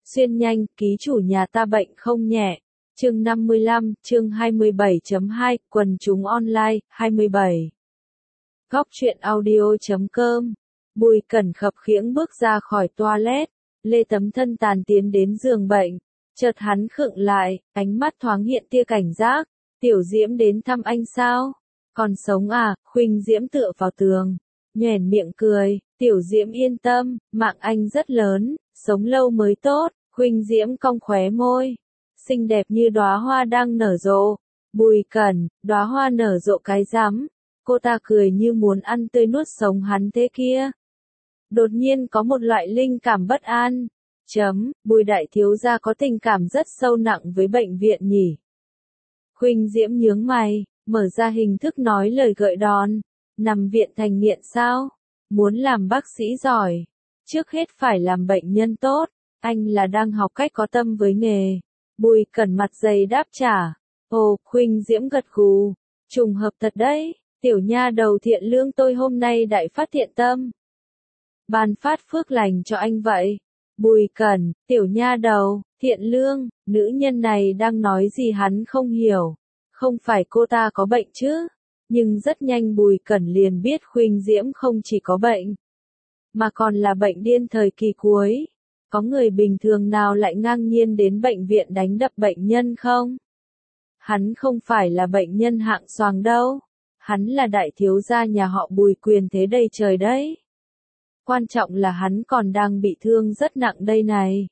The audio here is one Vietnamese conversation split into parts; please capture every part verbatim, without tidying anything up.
Xuyên nhanh, ký chủ nhà ta bệnh không nhẹ. Chương năm mươi lăm, chương hai mươi bảy chấm hai, quần chúng online, hai mươi bảy. Góc truyện audio chấm com. Bùi Cẩn khập khiễng bước ra khỏi toilet, lê tấm thân tàn tiến đến giường bệnh. Chợt hắn khựng lại, ánh mắt thoáng hiện tia cảnh giác. Tiểu Diễm đến thăm anh sao? Còn sống à? Khuynh Diễm tựa vào tường, nhoẻn miệng cười. Tiểu Diễm yên tâm, mạng anh rất lớn, sống lâu mới tốt. Khuynh Diễm cong khóe môi, xinh đẹp như đóa hoa đang nở rộ. Bùi Cẩn, đóa hoa nở rộ cái rắm. Cô ta cười như muốn ăn tươi nuốt sống hắn thế kia. Đột nhiên có một loại linh cảm bất an. Chấm, Bùi đại thiếu gia có tình cảm rất sâu nặng với bệnh viện nhỉ. Khuynh Diễm nhướng mày, mở ra hình thức nói lời gợi đòn. Nằm viện thành nghiện sao? Muốn làm bác sĩ giỏi, trước hết phải làm bệnh nhân tốt. Anh là đang học cách có tâm với nghề. Bùi Cẩn mặt dày đáp trả. Ồ, Khuynh Diễm gật gù. Trùng hợp thật đấy, tiểu nha đầu thiện lương tôi hôm nay đại phát thiện tâm. Ban phát phước lành cho anh vậy. Bùi Cẩn, tiểu nha đầu, thiện lương, nữ nhân này đang nói gì hắn không hiểu. Không phải cô ta có bệnh chứ? Nhưng rất nhanh Bùi Cẩn liền biết Khuynh Diễm không chỉ có bệnh, mà còn là bệnh điên thời kỳ cuối. Có người bình thường nào lại ngang nhiên đến bệnh viện đánh đập bệnh nhân không? Hắn không phải là bệnh nhân hạng xoàng đâu. Hắn là đại thiếu gia nhà họ Bùi quyền thế đầy trời đấy. Quan trọng là hắn còn đang bị thương rất nặng đây này.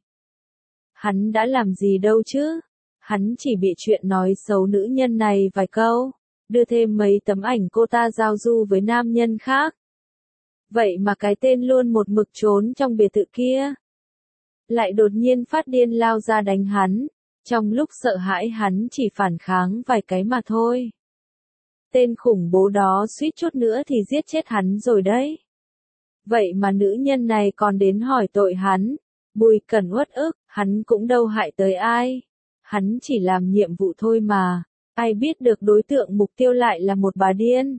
Hắn đã làm gì đâu chứ? Hắn chỉ bị chuyện nói xấu nữ nhân này vài câu, đưa thêm mấy tấm ảnh cô ta giao du với nam nhân khác. Vậy mà cái tên luôn một mực trốn trong biệt thự kia lại đột nhiên phát điên lao ra đánh hắn. Trong lúc sợ hãi hắn chỉ phản kháng vài cái mà thôi. Tên khủng bố đó suýt chút nữa thì giết chết hắn rồi đấy. Vậy mà nữ nhân này còn đến hỏi tội hắn. Bùi Cẩn uất ức, hắn cũng đâu hại tới ai. Hắn chỉ làm nhiệm vụ thôi mà. Ai biết được đối tượng mục tiêu lại là một bà điên.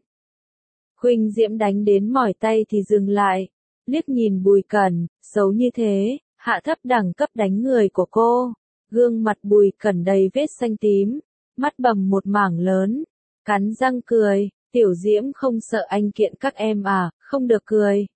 Khuynh Diễm đánh đến mỏi tay thì dừng lại. Liếc nhìn Bùi Cẩn, xấu như thế, hạ thấp đẳng cấp đánh người của cô. Gương mặt Bùi Cẩn đầy vết xanh tím, mắt bầm một mảng lớn, cắn răng cười. Tiểu Diễm không sợ anh kiện các em à? Không được cười.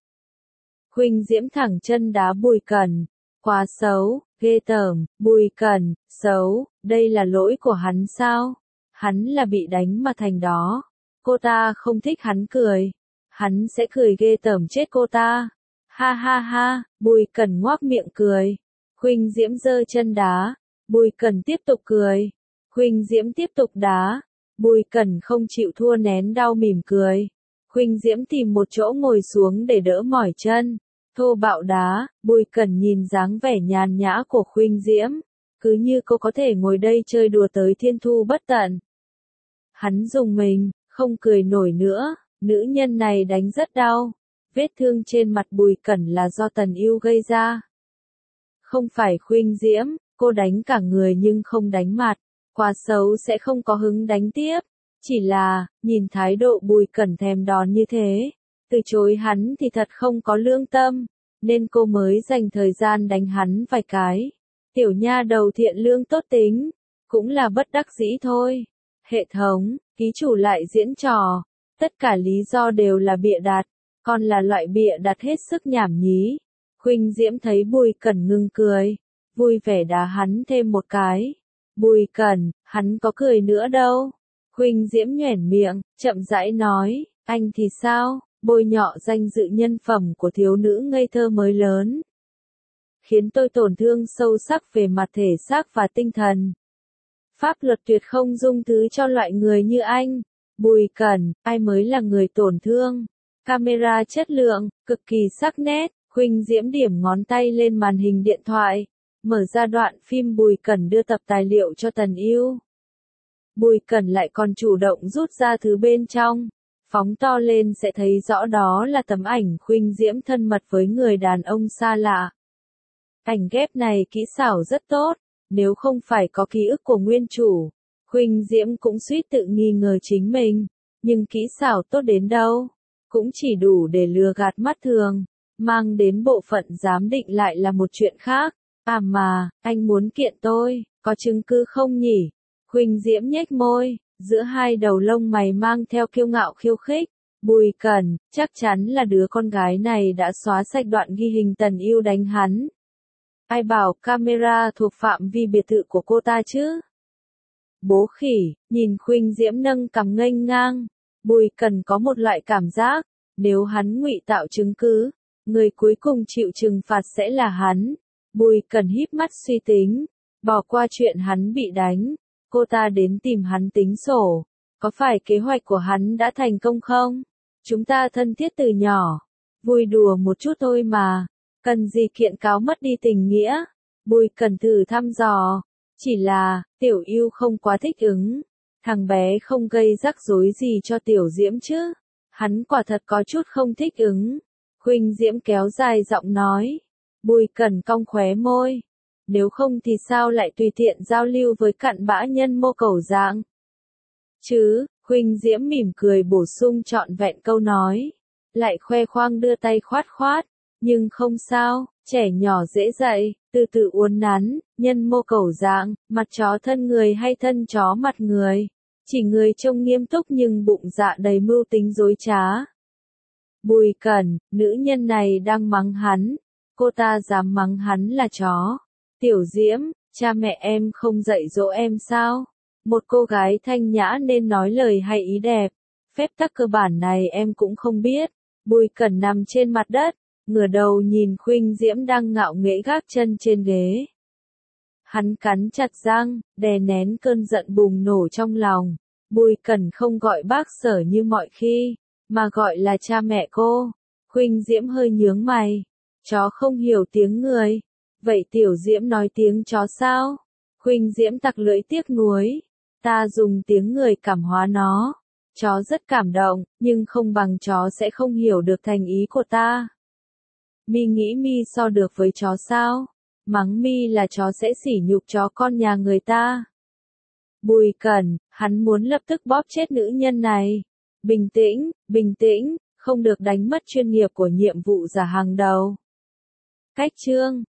Khuynh Diễm thẳng chân đá Bùi Cẩn. Quá xấu, ghê tởm. Bùi Cẩn, xấu, đây là lỗi của hắn sao? Hắn là bị đánh mà thành đó. Cô ta không thích hắn cười. Hắn sẽ cười ghê tởm chết cô ta. Ha ha ha, Bùi Cẩn ngoác miệng cười. Khuynh Diễm giơ chân đá. Bùi Cẩn tiếp tục cười. Khuynh Diễm tiếp tục đá. Bùi Cẩn không chịu thua nén đau mỉm cười. Khuynh Diễm tìm một chỗ ngồi xuống để đỡ mỏi chân. Thô bạo đá. Bùi Cẩn nhìn dáng vẻ nhàn nhã của Khuynh Diễm, cứ như cô có thể ngồi đây chơi đùa tới thiên thu bất tận. Hắn rùng mình, không cười nổi nữa. Nữ nhân này đánh rất đau. Vết thương trên mặt Bùi Cẩn là do Tần Yêu gây ra. Không phải Khuynh Diễm, cô đánh cả người nhưng không đánh mặt. Quá xấu sẽ không có hứng đánh tiếp. Chỉ là, nhìn thái độ Bùi Cẩn thèm đòn như thế, từ chối hắn thì thật không có lương tâm, nên cô mới dành thời gian đánh hắn vài cái. Tiểu nha đầu thiện lương tốt tính, cũng là bất đắc dĩ thôi. Hệ thống, ký chủ lại diễn trò. Tất cả lý do đều là bịa đặt, còn là loại bịa đặt hết sức nhảm nhí. Khuynh Diễm thấy Bùi Cẩn ngưng cười, vui vẻ đá hắn thêm một cái. Bùi Cẩn, hắn có cười nữa đâu. Khuynh Diễm nhoẻn miệng, chậm rãi nói, anh thì sao? Bôi nhọ danh dự nhân phẩm của thiếu nữ ngây thơ mới lớn, khiến tôi tổn thương sâu sắc về mặt thể xác và tinh thần. Pháp luật tuyệt không dung thứ cho loại người như anh. Bùi Cẩn, ai mới là người tổn thương? Camera chất lượng, cực kỳ sắc nét. Khuynh Diễm điểm ngón tay lên màn hình điện thoại, mở ra đoạn phim Bùi Cẩn đưa tập tài liệu cho Tần Yêu. Bùi Cẩn lại còn chủ động rút ra thứ bên trong, phóng to lên sẽ thấy rõ đó là tấm ảnh Khuynh Diễm thân mật với người đàn ông xa lạ. Ảnh ghép này kỹ xảo rất tốt, nếu không phải có ký ức của nguyên chủ, Khuynh Diễm cũng suýt tự nghi ngờ chính mình, nhưng kỹ xảo tốt đến đâu, cũng chỉ đủ để lừa gạt mắt thường, mang đến bộ phận giám định lại là một chuyện khác. À mà, anh muốn kiện tôi, có chứng cứ không nhỉ? Huỳnh Diễm nhếch môi, giữa hai đầu lông mày mang theo kiêu ngạo khiêu khích. Bùi Cẩn, chắc chắn là đứa con gái này đã xóa sạch đoạn ghi hình Tần Yêu đánh hắn. Ai bảo camera thuộc phạm vi biệt thự của cô ta chứ? Bố khỉ, nhìn Huỳnh Diễm nâng cằm nghênh ngang. Bùi Cẩn có một loại cảm giác, nếu hắn ngụy tạo chứng cứ, người cuối cùng chịu trừng phạt sẽ là hắn. Bùi Cẩn híp mắt suy tính, bỏ qua chuyện hắn bị đánh, cô ta đến tìm hắn tính sổ, có phải kế hoạch của hắn đã thành công không? Chúng ta thân thiết từ nhỏ, vui đùa một chút thôi mà, cần gì kiện cáo mất đi tình nghĩa? Bùi Cẩn thử thăm dò, chỉ là, Tiểu Yêu không quá thích ứng, thằng bé không gây rắc rối gì cho Tiểu Diễm chứ? Hắn quả thật có chút không thích ứng. Huỳnh Diễm kéo dài giọng nói. Bùi Cẩn cong khóe môi. Nếu không thì sao lại tùy tiện giao lưu với cặn bã nhân mô Cẩu Dạng? Chứ, Huỳnh Diễm mỉm cười bổ sung trọn vẹn câu nói. Lại khoe khoang đưa tay khoát khoát. Nhưng không sao, trẻ nhỏ dễ dạy, từ từ uốn nắn, nhân mô Cẩu Dạng, mặt chó thân người hay thân chó mặt người. Chỉ người trông nghiêm túc nhưng bụng dạ đầy mưu tính dối trá. Bùi Cẩn, nữ nhân này đang mắng hắn. Cô ta dám mắng hắn là chó. Tiểu Diễm, cha mẹ em không dạy dỗ em sao? Một cô gái thanh nhã nên nói lời hay ý đẹp. Phép tắc cơ bản này em cũng không biết. Bùi Cẩn nằm trên mặt đất, ngửa đầu nhìn Huỳnh Diễm đang ngạo nghễ gác chân trên ghế. Hắn cắn chặt răng, đè nén cơn giận bùng nổ trong lòng. Bùi Cẩn không gọi bác Sở như mọi khi, mà gọi là cha mẹ cô. Huỳnh Diễm hơi nhướng mày. Chó không hiểu tiếng người. Vậy Tiểu Diễm nói tiếng chó sao? Huỳnh Diễm tặc lưỡi tiếc nuối. Ta dùng tiếng người cảm hóa nó. Chó rất cảm động, nhưng không bằng chó sẽ không hiểu được thành ý của ta. Mi nghĩ Mi so được với chó sao? Mắng Mi là chó sẽ sỉ nhục chó con nhà người ta. Bùi Cẩn, hắn muốn lập tức bóp chết nữ nhân này. Bình tĩnh, bình tĩnh, không được đánh mất chuyên nghiệp của nhiệm vụ giả hàng đầu. Cách chương